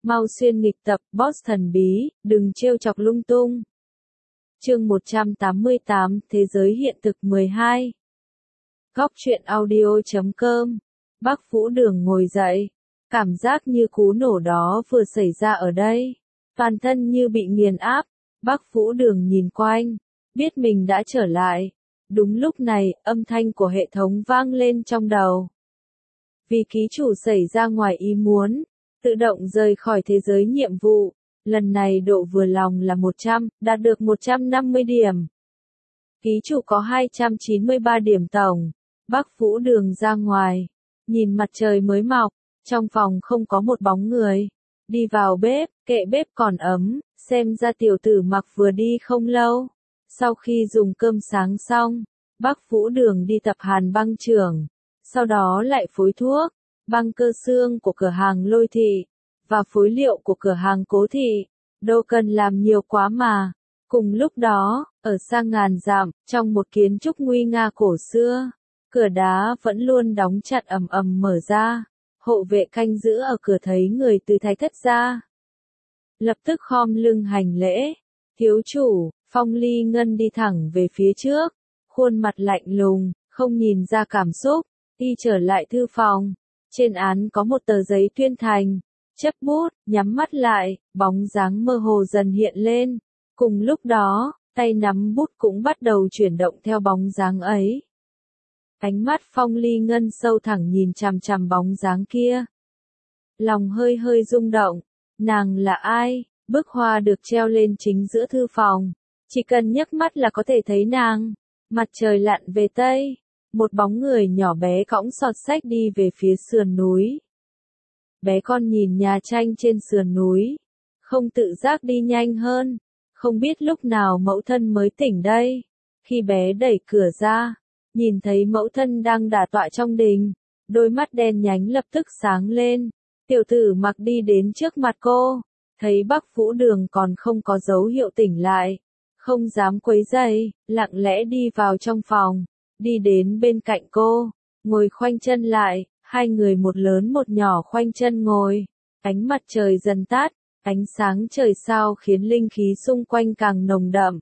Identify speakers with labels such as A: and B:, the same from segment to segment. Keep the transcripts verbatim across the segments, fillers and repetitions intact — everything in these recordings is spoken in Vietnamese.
A: Mau xuyên nghịch tập, boss thần bí, đừng trêu chọc lung tung. Chương một trăm tám mươi tám, Thế giới hiện thực mười hai. Góc truyện audio chấm com. Bác Vũ Đường ngồi dậy, cảm giác như cú nổ đó vừa xảy ra ở đây, toàn thân như bị nghiền áp. Bác Vũ Đường nhìn quanh, biết mình đã trở lại. Đúng lúc này, âm thanh của hệ thống vang lên trong đầu. Vì ký chủ xảy ra ngoài ý muốn, tự động rời khỏi thế giới nhiệm vụ, lần này độ vừa lòng là một trăm, đạt được một trăm năm mươi điểm. Ký chủ có hai trăm chín mươi ba điểm tổng. Bác Vũ Đường ra ngoài, nhìn mặt trời mới mọc, trong phòng không có một bóng người. Đi vào bếp, kệ bếp còn ấm, xem ra tiểu tử Mặc vừa đi không lâu. Sau khi dùng cơm sáng xong, Bác Vũ Đường đi tập hàn băng chưởng, sau đó lại phối thuốc, băng cơ xương của cửa hàng Lôi Thị, và phối liệu của cửa hàng Cố Thị. Đâu cần làm nhiều quá mà. Cùng lúc đó, ở xa ngàn dặm, trong một kiến trúc nguy nga cổ xưa, cửa đá vẫn luôn đóng chặt ầm ầm mở ra. Hộ vệ canh giữ ở cửa thấy người từ Thái Thất ra, lập tức khom lưng hành lễ. Thiếu chủ, Phong Ly Ngân đi thẳng về phía trước, khuôn mặt lạnh lùng, không nhìn ra cảm xúc. Y trở lại thư phòng, trên án có một tờ giấy tuyên thành, chấp bút, nhắm mắt lại, bóng dáng mơ hồ dần hiện lên. Cùng lúc đó, tay nắm bút cũng bắt đầu chuyển động theo bóng dáng ấy. Ánh mắt Phong Ly Ngân sâu thẳng nhìn chằm chằm bóng dáng kia. Lòng hơi hơi rung động, nàng là ai? Bức hoa được treo lên chính giữa thư phòng, chỉ cần nhấc mắt là có thể thấy nàng. Mặt trời lặn về tây, một bóng người nhỏ bé cõng sọt sách đi về phía sườn núi. Bé con nhìn nhà tranh trên sườn núi, không tự giác đi nhanh hơn, không biết lúc nào mẫu thân mới tỉnh đây. Khi bé đẩy cửa ra, nhìn thấy mẫu thân đang đả tọa trong đình, đôi mắt đen nhánh lập tức sáng lên. Tiểu tử Mặc đi đến trước mặt cô, thấy Bác Vũ Đường còn không có dấu hiệu tỉnh lại, không dám quấy rầy, lặng lẽ đi vào trong phòng, đi đến bên cạnh cô, ngồi khoanh chân lại. Hai người một lớn một nhỏ khoanh chân ngồi, ánh mặt trời dần tắt, ánh sáng trời sao khiến linh khí xung quanh càng nồng đậm.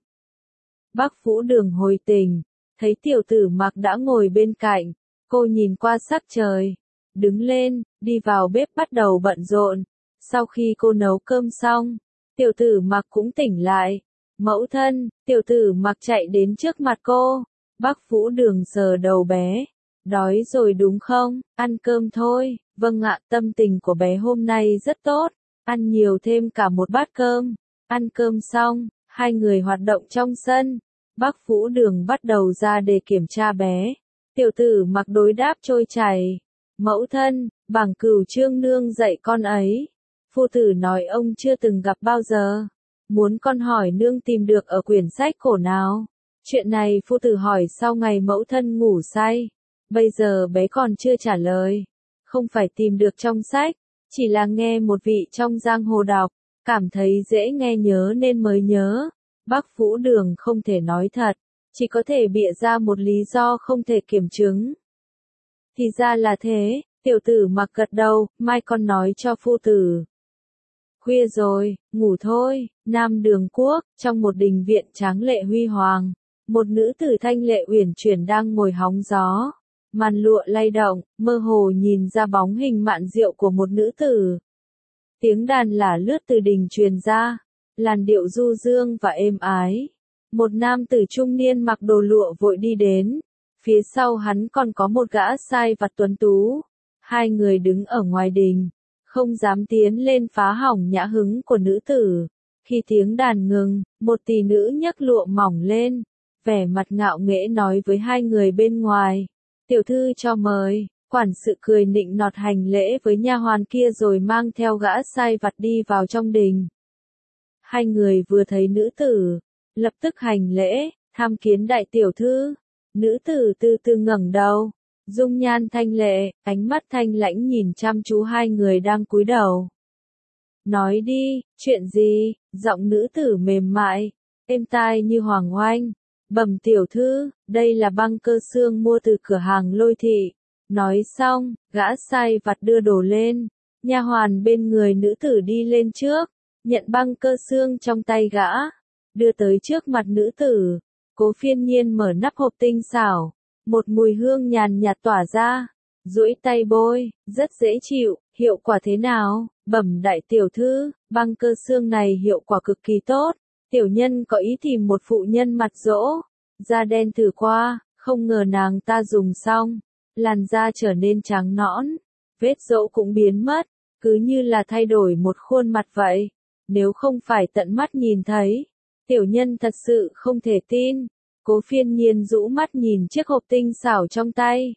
A: Bác Vũ Đường hồi tỉnh, thấy tiểu tử Mặc đã ngồi bên cạnh, cô nhìn qua sắc trời, đứng lên, đi vào bếp bắt đầu bận rộn. Sau khi cô nấu cơm xong, tiểu tử Mặc cũng tỉnh lại. Mẫu thân, tiểu tử Mặc chạy đến trước mặt cô. Bác Vũ Đường sờ đầu bé. Đói rồi đúng không? Ăn cơm thôi. Vâng ạ, tâm tình của bé hôm nay rất tốt. Ăn nhiều thêm cả một bát cơm. Ăn cơm xong, hai người hoạt động trong sân. Bác Vũ Đường bắt đầu ra để kiểm tra bé. Tiểu tử Mặc đối đáp trôi chảy. Mẫu thân, Bảng Cửu Trương nương dạy con ấy. Phu tử nói ông chưa từng gặp bao giờ. Muốn con hỏi nương tìm được ở quyển sách cổ nào? Chuyện này phu tử hỏi sau ngày mẫu thân ngủ say. Bây giờ bé còn chưa trả lời. Không phải tìm được trong sách, chỉ là nghe một vị trong giang hồ đọc, cảm thấy dễ nghe nhớ nên mới nhớ. Bác Vũ Đường không thể nói thật, chỉ có thể bịa ra một lý do không thể kiểm chứng. Thì ra là thế, tiểu tử Mặc gật đầu, mai con nói cho phu tử. Khuya rồi, ngủ thôi. Nam Đường Quốc, trong một đình viện tráng lệ huy hoàng, một nữ tử thanh lệ uyển chuyển đang ngồi hóng gió. Màn lụa lay động, mơ hồ nhìn ra bóng hình mạn diệu của một nữ tử. Tiếng đàn lả lướt từ đình truyền ra, làn điệu du dương và êm ái. Một nam tử trung niên mặc đồ lụa vội đi đến, phía sau hắn còn có một gã sai vặt tuấn tú. Hai người đứng ở ngoài đình, không dám tiến lên phá hỏng nhã hứng của nữ tử. Khi tiếng đàn ngừng, một tỷ nữ nhấc lụa mỏng lên, vẻ mặt ngạo nghễ nói với hai người bên ngoài. Tiểu thư cho mời. Quản sự cười nịnh nọt hành lễ với nha hoàn kia rồi mang theo gã sai vặt đi vào trong đình. Hai người vừa thấy nữ tử, lập tức hành lễ, tham kiến đại tiểu thư. Nữ tử từ từ ngẩng đầu, dung nhan thanh lệ, ánh mắt thanh lãnh nhìn chăm chú hai người đang cúi đầu. Nói đi, chuyện gì? Giọng nữ tử mềm mại, êm tai như hoàng oanh. Bẩm tiểu thư, đây là băng cơ xương mua từ cửa hàng Lôi Thị. Nói xong, gã sai vặt đưa đồ lên, Nha hoàn bên người nữ tử đi lên trước, nhận băng cơ xương trong tay gã, đưa tới trước mặt nữ tử. Cố Phiên Nhiên mở nắp hộp tinh xảo, một mùi hương nhàn nhạt tỏa ra, duỗi tay bôi, rất dễ chịu, hiệu quả thế nào? Bẩm đại tiểu thư, băng cơ xương này hiệu quả cực kỳ tốt, tiểu nhân có ý tìm một phụ nhân mặt dỗ, da đen thử qua, không ngờ nàng ta dùng xong, làn da trở nên trắng nõn, vết dỗ cũng biến mất, cứ như là thay đổi một khuôn mặt vậy, nếu không phải tận mắt nhìn thấy, tiểu nhân thật sự không thể tin. Cố Phiên Nhiên rũ mắt nhìn chiếc hộp tinh xảo trong tay,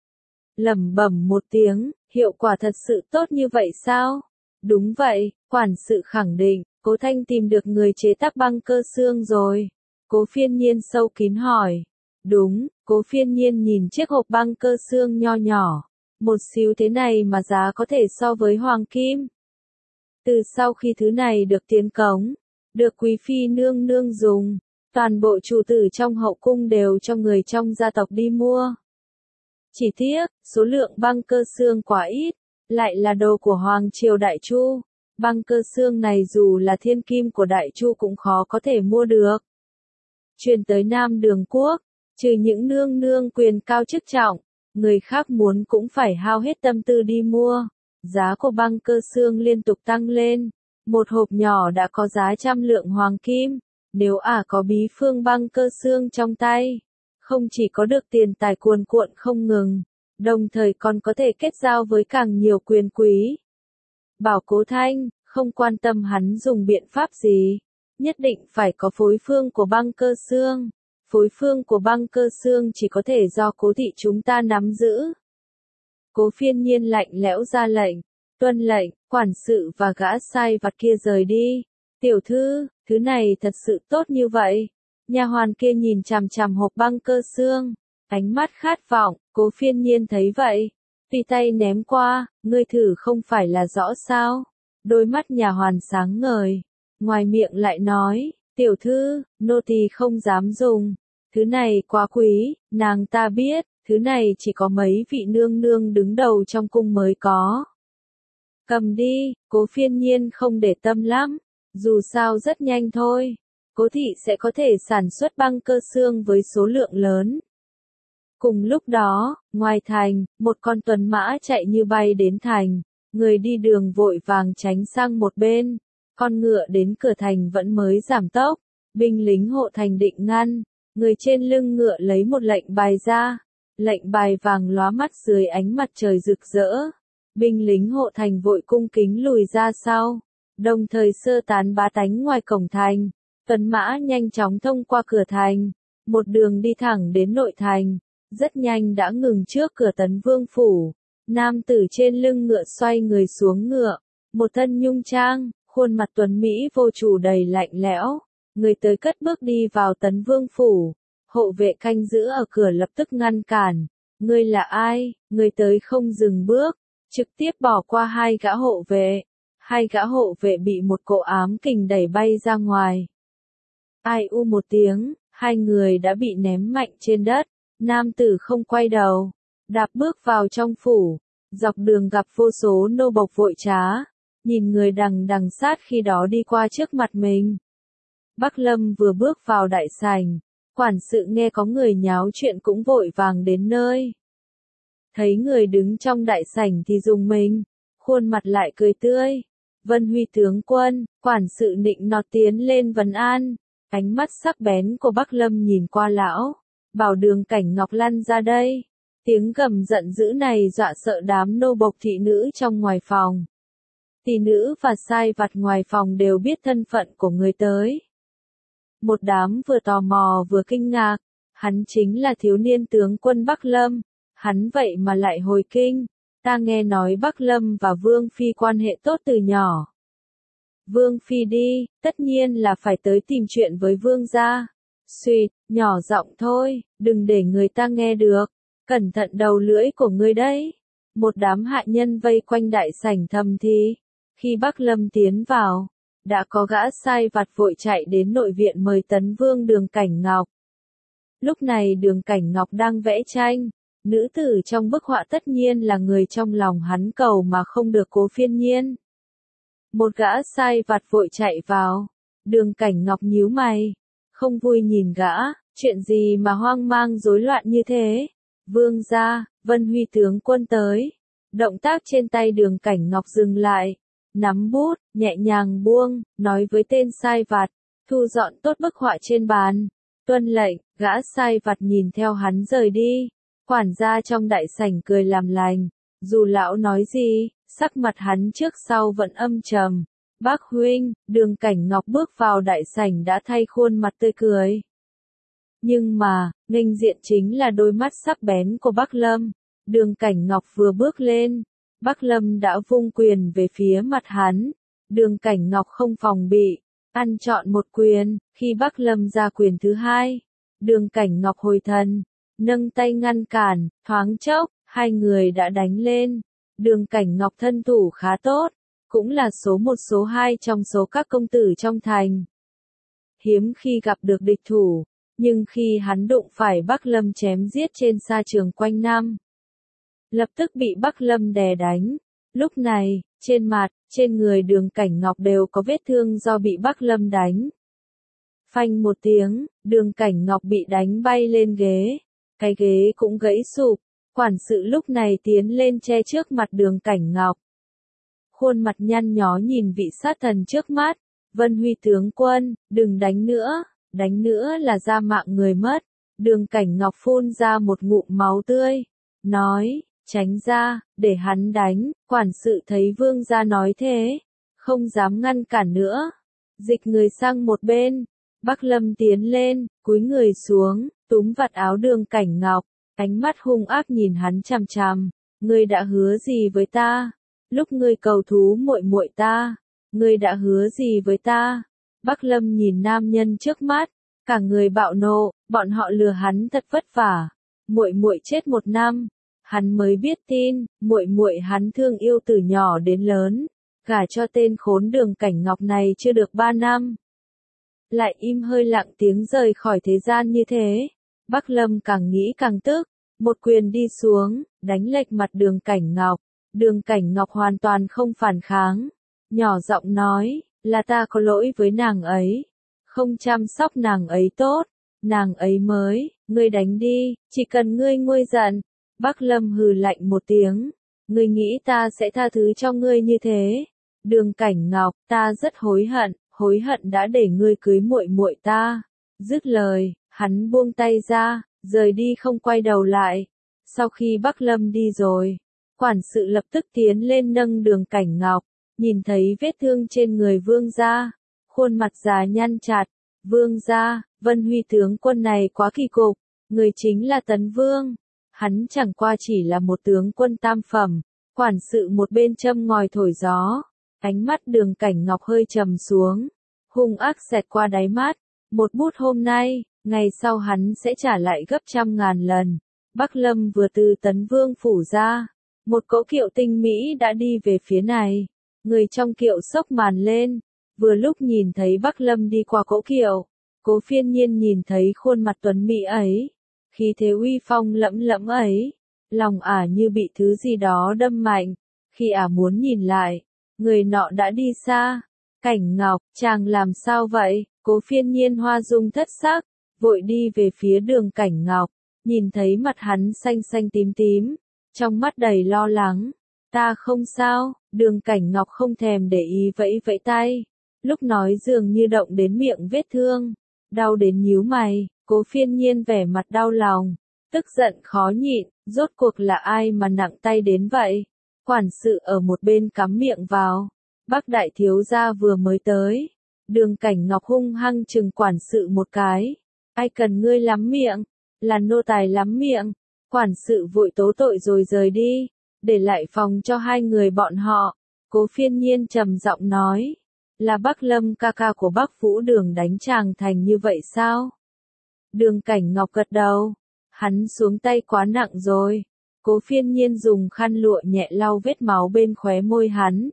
A: lẩm bẩm một tiếng, hiệu quả thật sự tốt như vậy sao? Đúng vậy, quản sự khẳng định, Cố Thanh tìm được người chế tác băng cơ xương rồi. Cố Phiên Nhiên sâu kín hỏi. Đúng, Cố Phiên Nhiên nhìn chiếc hộp băng cơ xương nho nhỏ, một xíu thế này mà giá có thể so với hoàng kim. Từ sau khi thứ này được tiến cống, được quý phi nương nương dùng, toàn bộ chủ tử trong hậu cung đều cho người trong gia tộc đi mua. Chỉ tiếc, số lượng băng cơ xương quá ít, lại là đồ của Hoàng triều Đại Chu. Băng cơ xương này dù là thiên kim của Đại Chu cũng khó có thể mua được. Truyền tới Nam Đường Quốc, trừ những nương nương quyền cao chức trọng, người khác muốn cũng phải hao hết tâm tư đi mua. Giá của băng cơ xương liên tục tăng lên, một hộp nhỏ đã có giá trăm lượng hoàng kim. Nếu ả à có bí phương băng cơ xương trong tay, không chỉ có được tiền tài cuồn cuộn không ngừng, đồng thời còn có thể kết giao với càng nhiều quyền quý. Bảo Cố Thanh, không quan tâm hắn dùng biện pháp gì, nhất định phải có phối phương của băng cơ xương. Phối phương của băng cơ xương chỉ có thể do Cố thị chúng ta nắm giữ. Cố Phiên Nhiên lạnh lẽo ra lệnh, tuân lệnh, quản sự và gã sai vặt kia rời đi. Tiểu thư, thứ này thật sự tốt như vậy. Nha hoàn kia nhìn chằm chằm hộp băng cơ xương, ánh mắt khát vọng. Cố Phiên Nhiên thấy vậy, tùy tay ném qua, ngươi thử không phải là rõ sao? Đôi mắt nhà hoàn sáng ngời, ngoài miệng lại nói, tiểu thư, nô tỳ không dám dùng, thứ này quá quý, nàng ta biết, thứ này chỉ có mấy vị nương nương đứng đầu trong cung mới có. Cầm đi, Cố Phiên Nhiên không để tâm lắm, dù sao rất nhanh thôi, Cố thị sẽ có thể sản xuất băng cơ xương với số lượng lớn. Cùng lúc đó, ngoài thành, một con tuần mã chạy như bay đến thành, người đi đường vội vàng tránh sang một bên, con ngựa đến cửa thành vẫn mới giảm tốc, binh lính hộ thành định ngăn, người trên lưng ngựa lấy một lệnh bài ra, lệnh bài vàng lóa mắt dưới ánh mặt trời rực rỡ, binh lính hộ thành vội cung kính lùi ra sau, đồng thời sơ tán bá tánh ngoài cổng thành, tuần mã nhanh chóng thông qua cửa thành, một đường đi thẳng đến nội thành. Rất nhanh đã ngừng trước cửa Tấn Vương phủ, nam tử trên lưng ngựa xoay người xuống ngựa, một thân nhung trang, khuôn mặt tuấn mỹ vô chủ đầy lạnh lẽo, người tới cất bước đi vào Tấn Vương phủ, hộ vệ canh giữ ở cửa lập tức ngăn cản, ngươi là ai? Người tới không dừng bước, trực tiếp bỏ qua hai gã hộ vệ, hai gã hộ vệ bị một cỗ ám kình đẩy bay ra ngoài. Ai u một tiếng, hai người đã bị ném mạnh trên đất. Nam tử không quay đầu, đạp bước vào trong phủ, dọc đường gặp vô số nô bộc vội trá, nhìn người đằng đằng sát khi đó đi qua trước mặt mình. Bắc Lâm vừa bước vào đại sảnh, quản sự nghe có người nháo chuyện cũng vội vàng đến nơi. Thấy người đứng trong đại sảnh thì rùng mình, khuôn mặt lại cười tươi. Vân Huy tướng quân, quản sự nịnh nọt tiến lên vấn an, ánh mắt sắc bén của Bắc Lâm nhìn qua lão. Bảo Đường Cảnh Ngọc lăn ra đây. Tiếng gầm giận dữ này dọa sợ đám nô bộc thị nữ trong ngoài phòng. Thị nữ và sai vặt ngoài phòng đều biết thân phận của người tới. Một đám vừa tò mò vừa kinh ngạc, hắn chính là thiếu niên tướng quân Bắc Lâm, hắn vậy mà lại hồi kinh, ta nghe nói Bắc Lâm và Vương Phi quan hệ tốt từ nhỏ. Vương Phi đi, tất nhiên là phải tới tìm chuyện với Vương gia. Xuyệt, nhỏ giọng thôi, đừng để người ta nghe được, cẩn thận đầu lưỡi của ngươi đấy. Một đám hạ nhân vây quanh đại sảnh thầm thì, khi Bắc Lâm tiến vào, đã có gã sai vặt vội chạy đến nội viện mời Tấn Vương Đường Cảnh Ngọc. Lúc này Đường Cảnh Ngọc đang vẽ tranh, Nữ tử trong bức họa tất nhiên là người trong lòng hắn cầu mà không được Cố Phiên Nhiên. Một gã sai vặt vội chạy vào. Đường Cảnh Ngọc nhíu mày. Không vui nhìn gã, chuyện gì mà hoang mang rối loạn như thế? Vương gia, Vân Huy tướng quân tới. Động tác trên tay Đường Cảnh Ngọc dừng lại. Nắm bút, nhẹ nhàng buông, nói với tên sai vặt. Thu dọn tốt bức họa trên bàn. Tuân lệnh, gã sai vặt nhìn theo hắn rời đi. Quản gia trong đại sảnh cười làm lành. Dù lão nói gì, sắc mặt hắn trước sau vẫn âm trầm. Bác huynh, Đường Cảnh Ngọc bước vào đại sảnh đã thay khuôn mặt tươi cười. Nhưng mà, nghênh diện chính là đôi mắt sắc bén của Bác Lâm. Đường Cảnh Ngọc vừa bước lên, Bác Lâm đã vung quyền về phía mặt hắn. Đường Cảnh Ngọc không phòng bị, ăn trọn một quyền. Khi Bác Lâm ra quyền thứ hai, Đường Cảnh Ngọc hồi thần, nâng tay ngăn cản, thoáng chốc, hai người đã đánh lên. Đường Cảnh Ngọc thân thủ khá tốt, cũng là số một số hai trong số các công tử trong thành. Hiếm khi gặp được địch thủ, nhưng khi hắn đụng phải Bác Lâm chém giết trên sa trường quanh năm, lập tức bị Bác Lâm đè đánh. Lúc này, trên mặt, trên người Đường Cảnh Ngọc đều có vết thương do bị Bác Lâm đánh. Phanh một tiếng, Đường Cảnh Ngọc bị đánh bay lên ghế. Cái ghế cũng gãy sụp. Quản sự lúc này tiến lên che trước mặt Đường Cảnh Ngọc. Khuôn mặt nhăn nhó nhìn vị sát thần trước mắt. Vân Huy tướng quân, đừng đánh nữa, đánh nữa là ra mạng người mất. Đường Cảnh Ngọc phun ra một ngụm máu tươi. Nói, tránh ra, để hắn đánh. Quản sự thấy vương gia nói thế, không dám ngăn cản nữa. Dịch người sang một bên. Bác Lâm tiến lên, cúi người xuống, túm vạt áo Đường Cảnh Ngọc. Ánh mắt hung ác nhìn hắn chằm chằm. Ngươi đã hứa gì với ta? Lúc ngươi cầu thú muội muội ta, ngươi đã hứa gì với ta? Bác Lâm nhìn nam nhân trước mắt, cả người bạo nộ, bọn họ lừa hắn thật vất vả. Muội muội chết một năm, hắn mới biết tin, muội muội hắn thương yêu từ nhỏ đến lớn, gả cho tên khốn Đường Cảnh Ngọc này chưa được ba năm. Lại im hơi lặng tiếng rời khỏi thế gian như thế. Bác Lâm càng nghĩ càng tức, một quyền đi xuống, đánh lệch mặt Đường Cảnh Ngọc. Đường Cảnh Ngọc hoàn toàn không phản kháng, nhỏ giọng nói, là ta có lỗi với nàng ấy, không chăm sóc nàng ấy tốt, nàng ấy mới, ngươi đánh đi, chỉ cần ngươi nguôi giận. Bác Lâm hừ lạnh một tiếng, ngươi nghĩ ta sẽ tha thứ cho ngươi như thế? Đường Cảnh Ngọc, ta rất hối hận, hối hận đã để ngươi cưới muội muội ta. Dứt lời, hắn buông tay ra, rời đi không quay đầu lại. Sau khi Bác Lâm đi rồi, quản sự lập tức tiến lên nâng Đường Cảnh Ngọc, nhìn thấy vết thương trên người vương gia, khuôn mặt già nhăn chặt. Vương gia, Vân Huy tướng quân này quá kỳ cục, người chính là Tấn Vương. Hắn chẳng qua chỉ là một tướng quân tam phẩm. Quản sự một bên châm ngòi thổi gió. Ánh mắt Đường Cảnh Ngọc hơi trầm xuống, hung ác xẹt qua đáy mắt. Một bút hôm nay, ngày sau hắn sẽ trả lại gấp trăm ngàn lần. Bác Lâm vừa từ Tấn Vương phủ ra, một cỗ kiệu tinh mỹ đã đi về phía này. Người trong kiệu xốc màn lên, vừa lúc nhìn thấy Bác Lâm đi qua cỗ kiệu. Cố Phiên Nhiên nhìn thấy khuôn mặt tuấn mỹ ấy, khí thế uy phong lẫm lẫm ấy, lòng ả như bị thứ gì đó đâm mạnh. Khi ả muốn nhìn lại, người nọ đã đi xa. Cảnh Ngọc, chàng làm sao vậy? Cố Phiên Nhiên hoa dung thất sắc, vội đi về phía Đường Cảnh Ngọc, nhìn thấy mặt hắn xanh xanh tím tím, trong mắt đầy lo lắng. Ta không sao. Đường Cảnh Ngọc không thèm để ý vẫy vẫy tay, lúc nói dường như động đến miệng vết thương, đau đến nhíu mày. Cố Phiên Nhiên vẻ mặt đau lòng, tức giận khó nhịn, rốt cuộc là ai mà nặng tay đến vậy? Quản sự ở một bên cắm miệng vào, Bác đại thiếu gia vừa mới tới. Đường Cảnh Ngọc hung hăng chừng quản sự một cái. Ai cần ngươi lắm miệng, là nô tài lắm miệng. Quản sự vội tố tội rồi rời đi, để lại phòng cho hai người bọn họ. Cố Phiên Nhiên trầm giọng nói, là Bác Lâm ca ca của Bác Vũ Đường đánh chàng thành như vậy sao? Đường Cảnh Ngọc gật đầu, hắn xuống tay quá nặng rồi. Cố Phiên Nhiên dùng khăn lụa nhẹ lau vết máu bên khóe môi hắn.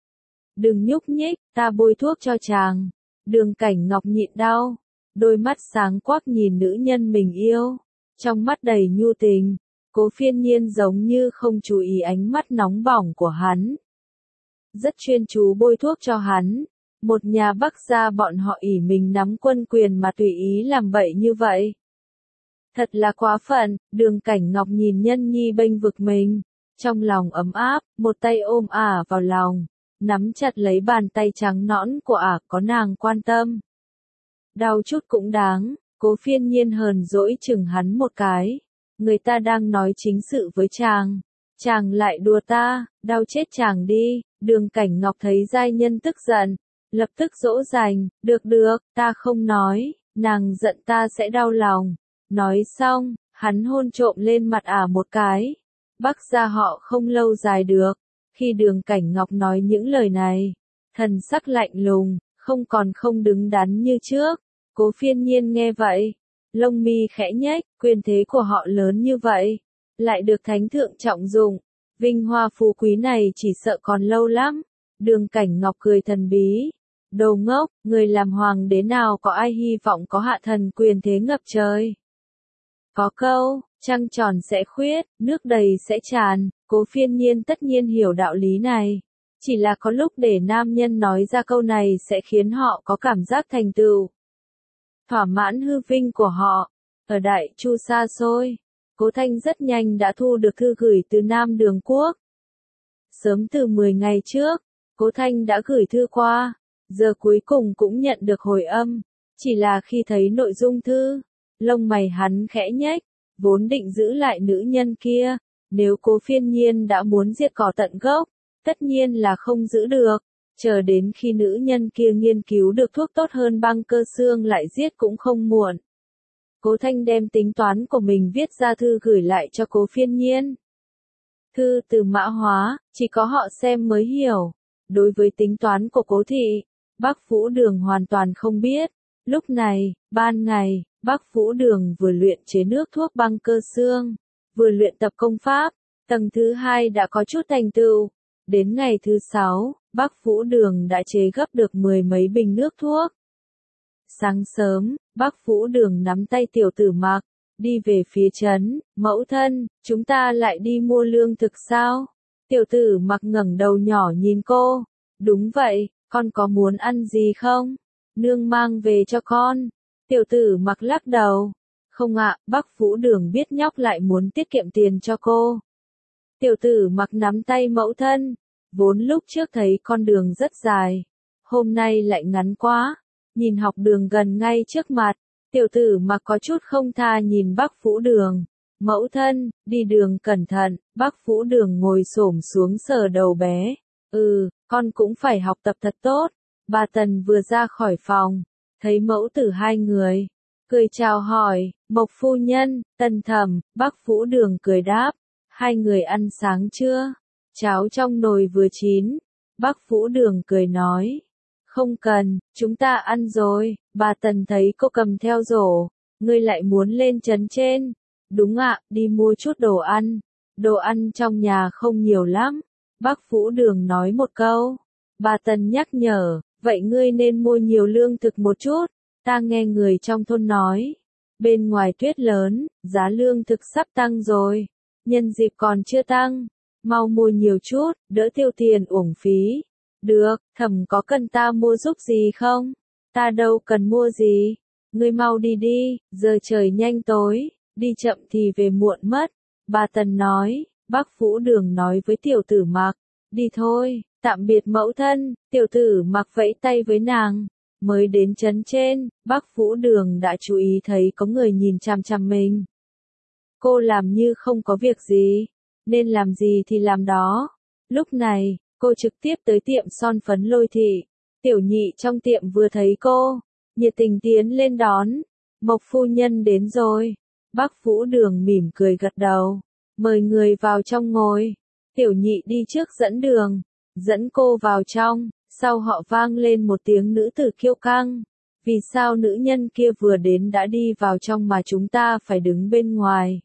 A: Đừng nhúc nhích, ta bôi thuốc cho chàng. Đường Cảnh Ngọc nhịn đau, đôi mắt sáng quắc nhìn nữ nhân mình yêu, trong mắt đầy nhu tình. Cố Phiên Nhiên giống như không chú ý ánh mắt nóng bỏng của hắn. Rất chuyên chú bôi thuốc cho hắn. Một nhà Bắc gia bọn họ ỷ mình nắm quân quyền mà tùy ý làm bậy như vậy. Thật là quá phận, Đường Cảnh Ngọc nhìn Nhân Nhi bênh vực mình. Trong lòng ấm áp, một tay ôm ả vào lòng. Nắm chặt lấy bàn tay trắng nõn của ả, có nàng quan tâm. Đau chút cũng đáng. Cố Phiên Nhiên hờn dỗi chừng hắn một cái. Người ta đang nói chính sự với chàng. Chàng lại đùa ta, đau chết chàng đi. Đường Cảnh Ngọc thấy giai nhân tức giận. Lập tức dỗ dành, được được, ta không nói, nàng giận ta sẽ đau lòng. Nói xong, hắn hôn trộm lên mặt ả một cái. Bắc gia họ không lâu dài được. Khi Đường Cảnh Ngọc nói những lời này, thần sắc lạnh lùng, không còn không đứng đắn như trước. Cố Phiên Nhiên nghe vậy, lông mi khẽ nhếch, quyền thế của họ lớn như vậy, lại được thánh thượng trọng dụng, vinh hoa phú quý này chỉ sợ còn lâu lắm. Đường Cảnh Ngọc cười thần bí, đồ ngốc, người làm hoàng đế nào có ai hy vọng có hạ thần quyền thế ngập trời. Có câu, trăng tròn sẽ khuyết, nước đầy sẽ tràn, Cố Phiên Nhiên tất nhiên hiểu đạo lý này. Chỉ là có lúc để nam nhân nói ra câu này sẽ khiến họ có cảm giác thành tựu. Thỏa mãn hư vinh của họ. Ở Đại Chu xa xôi, Cố Thanh rất nhanh đã thu được thư gửi từ Nam Đường Quốc. Sớm từ mười ngày trước, Cố Thanh đã gửi thư qua, giờ cuối cùng cũng nhận được hồi âm. Chỉ là khi thấy nội dung thư, lông mày hắn khẽ nhếch, vốn định giữ lại nữ nhân kia, nếu Cố Phiên Nhiên đã muốn diệt cỏ tận gốc, tất nhiên là không giữ được, chờ đến khi nữ nhân kia nghiên cứu được thuốc tốt hơn băng cơ xương lại giết cũng không muộn. Cố Thanh đem tính toán của mình viết ra thư gửi lại cho Cố Phiên Nhiên. Thư từ mã hóa, chỉ có họ xem mới hiểu. Đối với tính toán của Cố thị, Bắc Vũ Đường hoàn toàn không biết. Lúc này, ban ngày, Bắc Vũ Đường vừa luyện chế nước thuốc băng cơ xương, vừa luyện tập công pháp, tầng thứ hai đã có chút thành tựu. Đến ngày thứ sáu, Bắc Vũ Đường đã chế gấp được mười mấy bình nước thuốc. Sáng sớm, Bắc Vũ Đường nắm tay tiểu tử Mặc, đi về phía trấn. Mẫu thân, chúng ta lại đi mua lương thực sao? Tiểu tử Mặc ngẩng đầu nhỏ nhìn cô. Đúng vậy, con có muốn ăn gì không? Nương mang về cho con. Tiểu tử Mặc lắc đầu. Không ạ, Bắc Vũ Đường biết nhóc lại muốn tiết kiệm tiền cho cô. Tiểu tử Mặc nắm tay mẫu thân. Vốn lúc trước thấy con đường rất dài, hôm nay lại ngắn quá. Nhìn học đường gần ngay trước mặt, tiểu tử Mặc có chút không tha nhìn Bắc Vũ Đường. Mẫu thân, đi đường cẩn thận. Bắc Vũ Đường ngồi xổm xuống sờ đầu bé. Ừ, con cũng phải học tập thật tốt. Bà Tần vừa ra khỏi phòng, thấy mẫu tử hai người, cười chào hỏi, Mộc phu nhân, Tần thẩm. Bắc Vũ Đường cười đáp, hai người ăn sáng chưa? Cháo trong nồi vừa chín. Bắc Vũ Đường cười nói, không cần, chúng ta ăn rồi. Bà Tần thấy cô cầm theo rổ, ngươi lại muốn lên trấn trên. Đúng ạ, đi mua chút đồ ăn. Đồ ăn trong nhà không nhiều lắm. Bắc Vũ Đường nói một câu. Bà Tần nhắc nhở, vậy ngươi nên mua nhiều lương thực một chút. Ta nghe người trong thôn nói, bên ngoài tuyết lớn, giá lương thực sắp tăng rồi. Nhân dịp còn chưa tăng, mau mua nhiều chút, đỡ tiêu tiền uổng phí. Được, thẩm có cần ta mua giúp gì không? Ta đâu cần mua gì. Ngươi mau đi đi, giờ trời nhanh tối, đi chậm thì về muộn mất. Bà Tần nói. Bắc Vũ Đường nói với tiểu tử Mặc, đi thôi, tạm biệt mẫu thân. Tiểu tử Mặc vẫy tay với nàng. Mới đến trấn trên, Bắc Vũ Đường đã chú ý thấy có người nhìn chằm chằm mình. Cô làm như không có việc gì, nên làm gì thì làm đó. Lúc này, cô trực tiếp tới tiệm son phấn Lôi Thị. Tiểu nhị trong tiệm vừa thấy cô, nhiệt tình tiến lên đón. Mộc phu nhân đến rồi. Bắc Vũ Đường mỉm cười gật đầu, mời người vào trong ngồi. Tiểu nhị đi trước dẫn đường, dẫn cô vào trong. Sau họ vang lên một tiếng nữ tử kiêu căng. Vì sao nữ nhân kia vừa đến đã đi vào trong mà chúng ta phải đứng bên ngoài?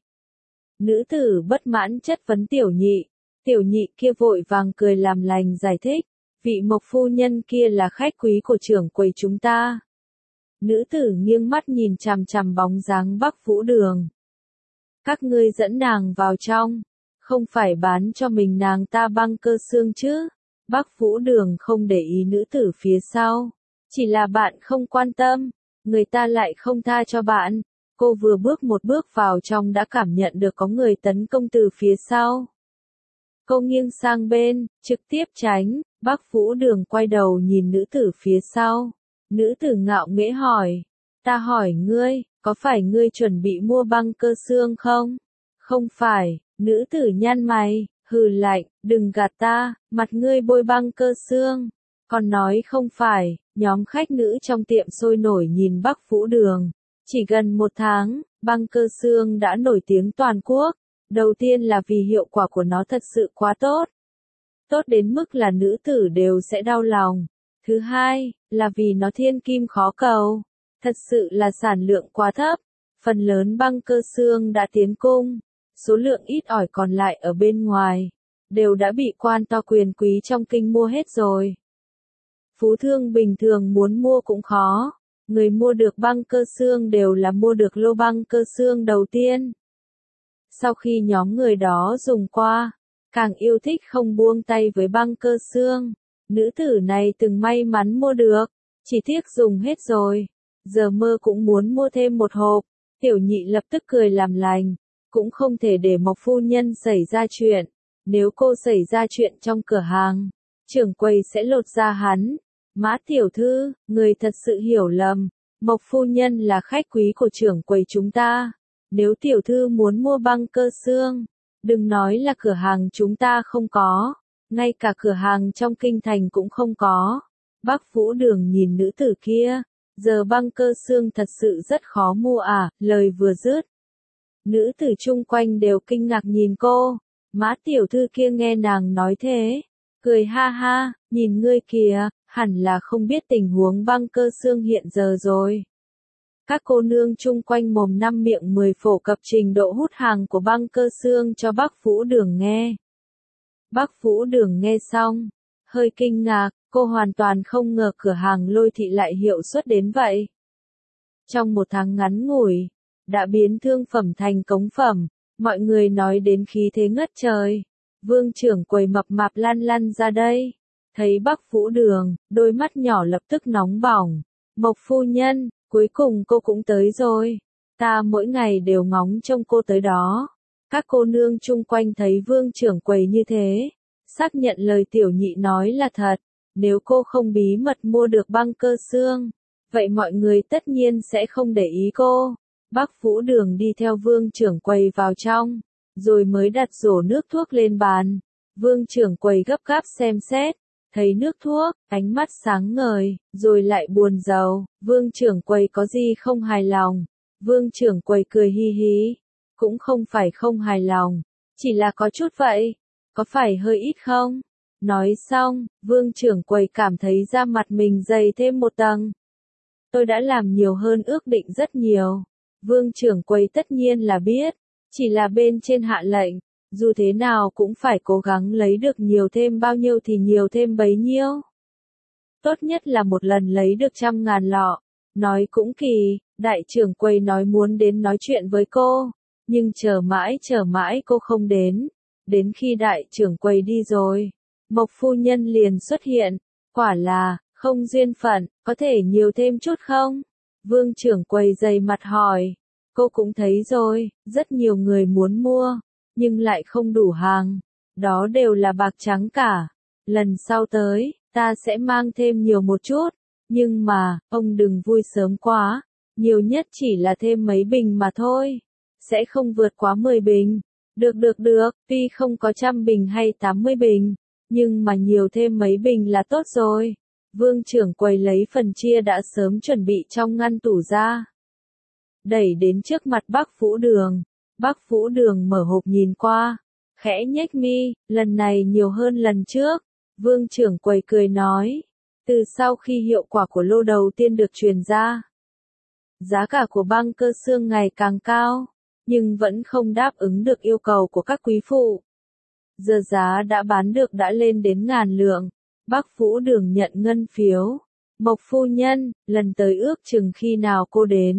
A: Nữ tử bất mãn chất vấn tiểu nhị. Tiểu nhị kia vội vàng cười làm lành giải thích. Vị Mộc phu nhân kia là khách quý của trưởng quầy chúng ta. Nữ tử nghiêng mắt nhìn chằm chằm bóng dáng Bắc Vũ Đường. Các ngươi dẫn nàng vào trong, không phải bán cho mình nàng ta băng cơ xương chứ? Bắc Vũ Đường không để ý nữ tử phía sau, chỉ là bạn không quan tâm, người ta lại không tha cho bạn. Cô vừa bước một bước vào trong đã cảm nhận được có người tấn công từ phía sau. Cô nghiêng sang bên, trực tiếp tránh. Bắc Vũ Đường quay đầu nhìn nữ tử phía sau. Nữ tử ngạo nghễ hỏi, ta hỏi ngươi, có phải ngươi chuẩn bị mua băng cơ xương không? Không phải. Nữ tử nhăn mày, hừ lạnh, đừng gạt ta, mặt ngươi bôi băng cơ xương. Còn nói không phải. Nhóm khách nữ trong tiệm sôi nổi nhìn Bắc Vũ Đường. Chỉ gần một tháng, băng cơ xương đã nổi tiếng toàn quốc. Đầu tiên là vì hiệu quả của nó thật sự quá tốt. Tốt đến mức là nữ tử đều sẽ đau lòng. Thứ hai, là vì nó thiên kim khó cầu. Thật sự là sản lượng quá thấp. Phần lớn băng cơ xương đã tiến cung. Số lượng ít ỏi còn lại ở bên ngoài. Đều đã bị quan to quyền quý trong kinh mua hết rồi. Phú thương bình thường muốn mua cũng khó. Người mua được băng cơ xương đều là mua được lô băng cơ xương đầu tiên. Sau khi nhóm người đó dùng qua, càng yêu thích không buông tay với băng cơ xương. Nữ tử này từng may mắn mua được, chỉ tiếc dùng hết rồi. Giờ mơ cũng muốn mua thêm một hộp. Tiểu nhị lập tức cười làm lành. Cũng không thể để Mộc phu nhân xảy ra chuyện. Nếu cô xảy ra chuyện trong cửa hàng, trưởng quầy sẽ lột da hắn. Mã tiểu thư, người thật sự hiểu lầm. Mộc phu nhân là khách quý của trưởng quầy chúng ta. Nếu tiểu thư muốn mua băng cơ xương, đừng nói là cửa hàng chúng ta không có. Ngay cả cửa hàng trong kinh thành cũng không có. Bắc Vũ Đường nhìn nữ tử kia. Giờ băng cơ xương thật sự rất khó mua à, lời vừa dứt. Nữ tử chung quanh đều kinh ngạc nhìn cô. Mã tiểu thư kia nghe nàng nói thế. Cười ha ha, nhìn ngươi kìa, hẳn là không biết tình huống băng cơ xương hiện giờ rồi. Các cô nương chung quanh mồm năm miệng mười phổ cập trình độ hút hàng của băng cơ xương cho Bắc Vũ Đường nghe. Bắc Vũ Đường nghe xong, hơi kinh ngạc, cô hoàn toàn không ngờ cửa hàng Lôi Thị lại hiệu suất đến vậy. Trong một tháng ngắn ngủi, đã biến thương phẩm thành cống phẩm, mọi người nói đến khí thế ngất trời. Vương trưởng quầy mập mạp lăn lăn ra đây, thấy Bắc Vũ Đường, đôi mắt nhỏ lập tức nóng bỏng. Mộc phu nhân, cuối cùng cô cũng tới rồi. Ta mỗi ngày đều ngóng trông cô tới đó. Các cô nương chung quanh thấy vương trưởng quầy như thế, xác nhận lời tiểu nhị nói là thật. Nếu cô không bí mật mua được băng cơ xương, vậy mọi người tất nhiên sẽ không để ý cô. Bắc Vũ Đường đi theo vương trưởng quầy vào trong, rồi mới đặt rổ nước thuốc lên bàn. Vương trưởng quầy gấp gáp xem xét, thấy nước thuốc, ánh mắt sáng ngời, rồi lại buồn rầu. Vương trưởng quầy có gì không hài lòng? Vương trưởng quầy cười hi hí, cũng không phải không hài lòng, chỉ là có chút vậy, có phải hơi ít không? Nói xong, vương trưởng quầy cảm thấy da mặt mình dày thêm một tầng. Tôi đã làm nhiều hơn ước định rất nhiều. Vương trưởng quầy tất nhiên là biết, chỉ là bên trên hạ lệnh, dù thế nào cũng phải cố gắng lấy được nhiều thêm bao nhiêu thì nhiều thêm bấy nhiêu. Tốt nhất là một lần lấy được trăm ngàn lọ. Nói cũng kỳ, đại trưởng quầy nói muốn đến nói chuyện với cô, nhưng chờ mãi chờ mãi cô không đến. Đến khi đại trưởng quầy đi rồi, Mộc phu nhân liền xuất hiện, quả là, không duyên phận, có thể nhiều thêm chút không? Vương trưởng quầy dày mặt hỏi, cô cũng thấy rồi, rất nhiều người muốn mua, nhưng lại không đủ hàng, đó đều là bạc trắng cả. Lần sau tới, ta sẽ mang thêm nhiều một chút, nhưng mà, ông đừng vui sớm quá, nhiều nhất chỉ là thêm mấy bình mà thôi, sẽ không vượt quá mười bình. Được được được, tuy không có trăm bình hay tám mươi bình, nhưng mà nhiều thêm mấy bình là tốt rồi. Vương trưởng quầy lấy phần chia đã sớm chuẩn bị trong ngăn tủ ra, đẩy đến trước mặt Bắc Vũ Đường. Bắc Vũ Đường mở hộp nhìn qua, khẽ nhếch mi, lần này nhiều hơn lần trước. Vương trưởng quầy cười nói, từ sau khi hiệu quả của lô đầu tiên được truyền ra, giá cả của băng cơ xương ngày càng cao, nhưng vẫn không đáp ứng được yêu cầu của các quý phụ. Giờ giá đã bán được đã lên đến ngàn lượng. Bắc Vũ Đường nhận ngân phiếu. Mộc phu nhân, lần tới ước chừng khi nào cô đến,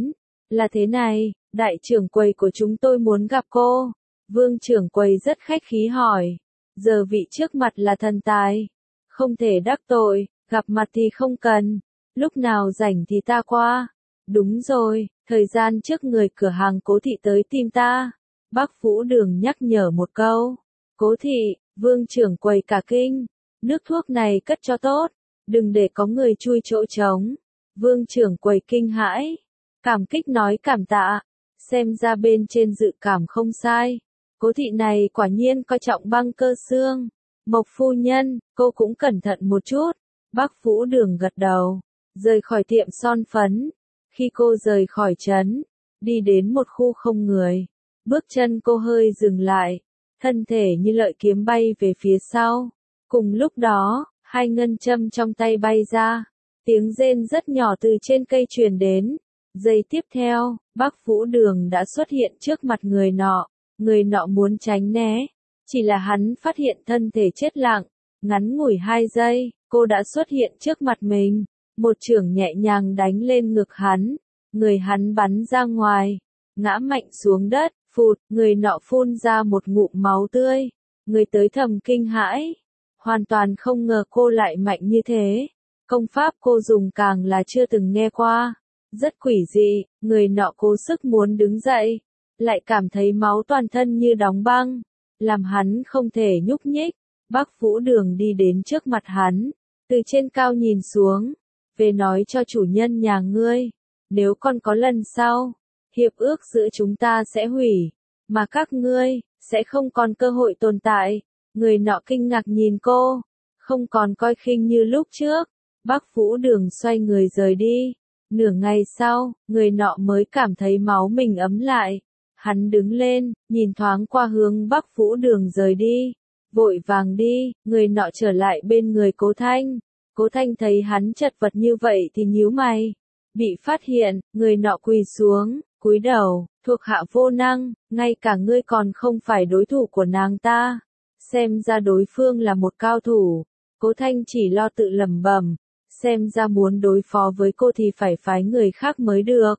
A: Là thế này, đại trưởng quầy của chúng tôi muốn gặp cô. Vương trưởng quầy rất khách khí hỏi. Giờ vị trước mặt là thần tài. Không thể đắc tội, gặp mặt thì không cần. Lúc nào rảnh thì ta qua. Đúng rồi, thời gian trước người cửa hàng Cố thị tới tìm ta. Bác Vũ Đường nhắc nhở một câu. Cố thị, Vương trưởng quầy cả kinh. Nước thuốc này cất cho tốt. Đừng để có người chui chỗ trống. Vương trưởng quầy kinh hãi. Cảm kích nói cảm tạ. Xem ra bên trên dự cảm không sai. Cố thị này quả nhiên coi trọng băng cơ xương. Mộc phu nhân, cô cũng cẩn thận một chút. Bác Vũ Đường gật đầu. Rời khỏi tiệm son phấn. Khi cô rời khỏi trấn, đi đến một khu không người. Bước chân cô hơi dừng lại. Thân thể như lợi kiếm bay về phía sau. Cùng lúc đó, hai ngân châm trong tay bay ra. Tiếng rên rất nhỏ từ trên cây truyền đến. Giây tiếp theo, bác Vũ Đường đã xuất hiện trước mặt người nọ. Người nọ muốn tránh né. Chỉ là hắn phát hiện thân thể chết lặng. Ngắn ngủi hai giây, cô đã xuất hiện trước mặt mình. Một chưởng nhẹ nhàng đánh lên ngực hắn. Người hắn bắn ra ngoài. Ngã mạnh xuống đất, phụt, người nọ phun ra một ngụm máu tươi. Người tới thầm kinh hãi. Hoàn toàn không ngờ cô lại mạnh như thế. Công pháp cô dùng càng là chưa từng nghe qua. Rất quỷ dị, người nọ cố sức muốn đứng dậy. Lại cảm thấy máu toàn thân như đóng băng. Làm hắn không thể nhúc nhích. Bác Vũ Đường đi đến trước mặt hắn. Từ trên cao nhìn xuống. Về nói cho chủ nhân nhà ngươi. Nếu còn có lần sau, hiệp ước giữa chúng ta sẽ hủy. Mà các ngươi, sẽ không còn cơ hội tồn tại. Người nọ kinh ngạc nhìn cô. Không còn coi khinh như lúc trước. Bác Vũ Đường xoay người rời đi. Nửa ngày sau, người nọ mới cảm thấy máu mình ấm lại. Hắn đứng lên, nhìn thoáng qua hướng Bác Vũ Đường rời đi. Vội vàng đi, người nọ trở lại bên người Cố Thanh. Cố Thanh thấy hắn chật vật như vậy thì nhíu mày. Bị phát hiện, người nọ quỳ xuống, cúi đầu, thuộc hạ vô năng, ngay cả ngươi còn không phải đối thủ của nàng ta. Xem ra đối phương là một cao thủ. Cố Thanh chỉ lo tự lẩm bẩm. Xem ra muốn đối phó với cô thì phải phái người khác mới được.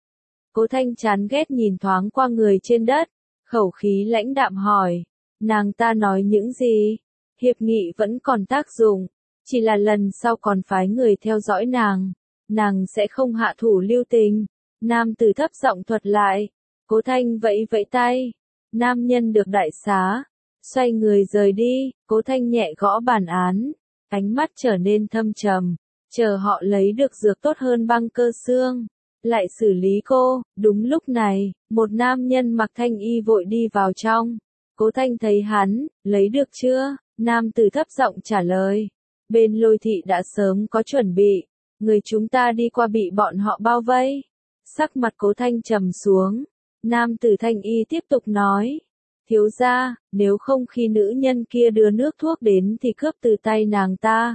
A: Cố Thanh chán ghét nhìn thoáng qua người trên đất. Khẩu khí lãnh đạm hỏi. Nàng ta nói những gì? Hiệp nghị vẫn còn tác dụng. Chỉ là lần sau còn phái người theo dõi nàng. Nàng sẽ không hạ thủ lưu tình. Nam tử thấp giọng thuật lại. Cố Thanh vẫy vẫy tay. Nam nhân được đại xá. Xoay người rời đi. Cố Thanh nhẹ gõ bàn án. Ánh mắt trở nên thâm trầm. Chờ họ lấy được dược tốt hơn băng cơ xương. Lại xử lý cô. Đúng lúc này, một nam nhân mặc thanh y vội đi vào trong. Cố Thanh thấy hắn. Lấy được chưa? Nam tử thấp giọng trả lời. Bên Lôi thị đã sớm có chuẩn bị. Người chúng ta đi qua bị bọn họ bao vây. Sắc mặt Cố Thanh trầm xuống. Nam tử thanh y tiếp tục nói. Thiếu gia, nếu không khi nữ nhân kia đưa nước thuốc đến thì cướp từ tay nàng ta.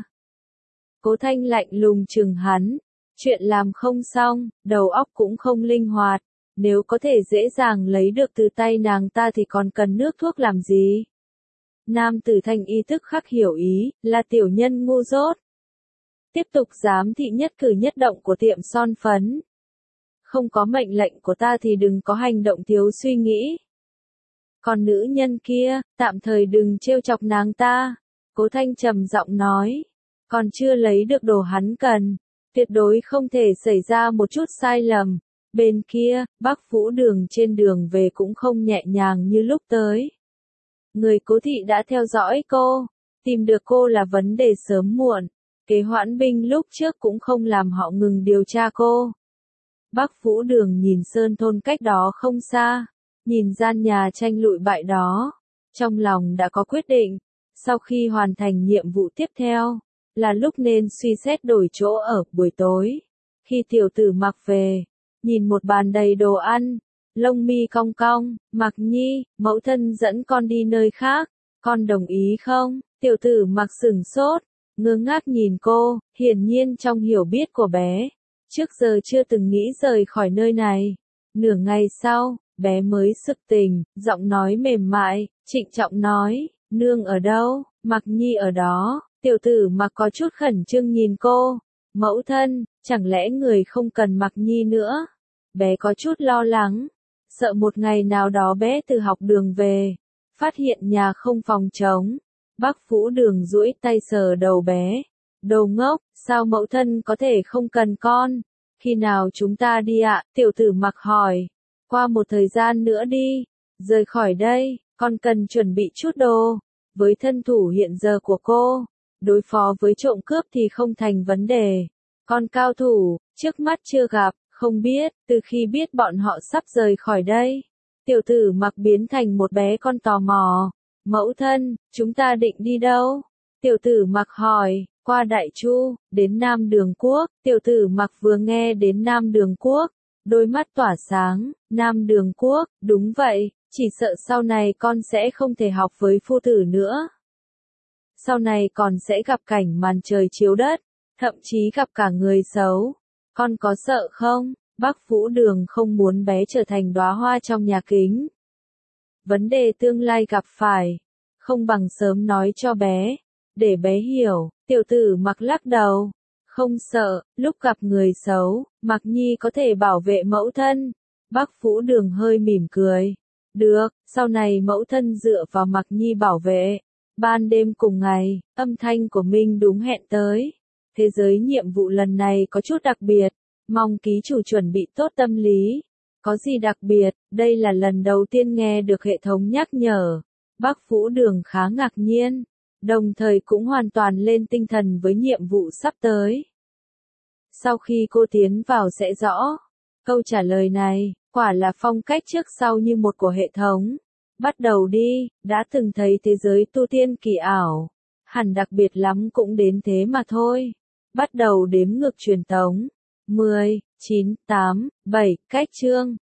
A: Cố Thanh lạnh lùng chừng hắn. Chuyện làm không xong, đầu óc cũng không linh hoạt. Nếu có thể dễ dàng lấy được từ tay nàng ta thì còn cần nước thuốc làm gì? Nam tử thanh y tức khắc hiểu ý, là tiểu nhân ngu dốt. Tiếp tục giám thị nhất cử nhất động của tiệm son phấn. Không có mệnh lệnh của ta thì đừng có hành động thiếu suy nghĩ. Còn nữ nhân kia, tạm thời đừng trêu chọc nàng ta. Cố Thanh trầm giọng nói. Còn chưa lấy được đồ hắn cần. Tuyệt đối không thể xảy ra một chút sai lầm. Bên kia, Bác Vũ Đường trên đường về cũng không nhẹ nhàng như lúc tới. Người Cố thị đã theo dõi cô. Tìm được cô là vấn đề sớm muộn. Kế hoãn binh lúc trước cũng không làm họ ngừng điều tra cô. Bác Vũ Đường nhìn sơn thôn cách đó không xa. Nhìn gian nhà tranh lụi bại đó. Trong lòng đã có quyết định. Sau khi hoàn thành nhiệm vụ tiếp theo. Là lúc nên suy xét đổi chỗ ở buổi tối. Khi tiểu tử Mặc về. Nhìn một bàn đầy đồ ăn. Lông mi cong cong. Mặc nhi, mẫu thân dẫn con đi nơi khác. Con đồng ý không? Tiểu tử Mặc sửng sốt. Ngơ ngác nhìn cô. Hiển nhiên trong hiểu biết của bé. Trước giờ chưa từng nghĩ rời khỏi nơi này. Nửa ngày sau, bé mới sực tỉnh, giọng nói mềm mại, trịnh trọng nói, nương ở đâu? Mặc nhi ở đó. Tiểu tử Mặc có chút khẩn trương nhìn cô. Mẫu thân, chẳng lẽ người không cần Mặc nhi nữa? Bé có chút lo lắng, sợ một ngày nào đó bé từ học đường về, phát hiện nhà không phòng trống. Bác Phũ Đường duỗi tay sờ đầu bé. Đồ ngốc, sao mẫu thân có thể không cần con? Khi nào chúng ta đi ạ? Tiểu tử Mặc hỏi. Qua một thời gian nữa đi. Rời khỏi đây, con cần chuẩn bị chút đồ. Với thân thủ hiện giờ của cô, đối phó với trộm cướp thì không thành vấn đề. Con cao thủ, trước mắt chưa gặp, không biết, từ khi biết bọn họ sắp rời khỏi đây. Tiểu tử Mặc biến thành một bé con tò mò. Mẫu thân, chúng ta định đi đâu? Tiểu tử Mặc hỏi. Qua Đại Chu, đến Nam Đường Quốc. Tiểu tử Mặc vừa nghe đến Nam Đường Quốc, đôi mắt tỏa sáng. Nam Đường Quốc, đúng vậy, chỉ sợ sau này con sẽ không thể học với phu tử nữa. Sau này còn sẽ gặp cảnh màn trời chiếu đất, thậm chí gặp cả người xấu. Con có sợ không? Bác Phũ Đường không muốn bé trở thành đóa hoa trong nhà kính. Vấn đề tương lai gặp phải, không bằng sớm nói cho bé, để bé hiểu. Tiểu tử Mặc lắc đầu. Không sợ, lúc gặp người xấu, Mặc Nhi có thể bảo vệ mẫu thân. Bác Phũ Đường hơi mỉm cười. Được, sau này mẫu thân dựa vào Mặc Nhi bảo vệ. Ban đêm cùng ngày, âm thanh của Minh đúng hẹn tới. Thế giới nhiệm vụ lần này có chút đặc biệt, mong ký chủ chuẩn bị tốt tâm lý. Có gì đặc biệt, đây là lần đầu tiên nghe được hệ thống nhắc nhở. Bác Phũ Đường khá ngạc nhiên, đồng thời cũng hoàn toàn lên tinh thần với nhiệm vụ sắp tới. Sau khi cô tiến vào sẽ rõ. Câu trả lời này, quả là phong cách trước sau như một của hệ thống. Bắt đầu đi, đã từng thấy thế giới tu tiên kỳ ảo. Hẳn đặc biệt lắm cũng đến thế mà thôi. Bắt đầu đếm ngược truyền tống. mười, chín, tám, bảy, cách chương.